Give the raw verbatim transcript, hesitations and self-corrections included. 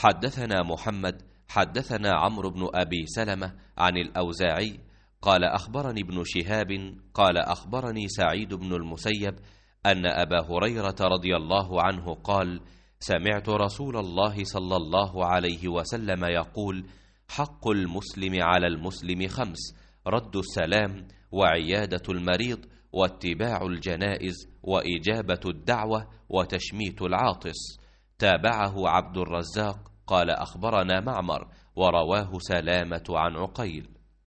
حدثنا محمد حدثنا عمرو بن أبي سلمة عن الأوزاعي قال أخبرني ابن شهاب قال أخبرني سعيد بن المسيب أن أبا هريرة رضي الله عنه قال: سمعت رسول الله صلى الله عليه وسلم يقول: حق المسلم على المسلم خمس: رد السلام، وعيادة المريض، واتباع الجنائز، وإجابة الدعوة، وتشميت العاطس. تابعه عبد الرزاق قال أخبرنا معمر، ورواه سلامة عن عقيل.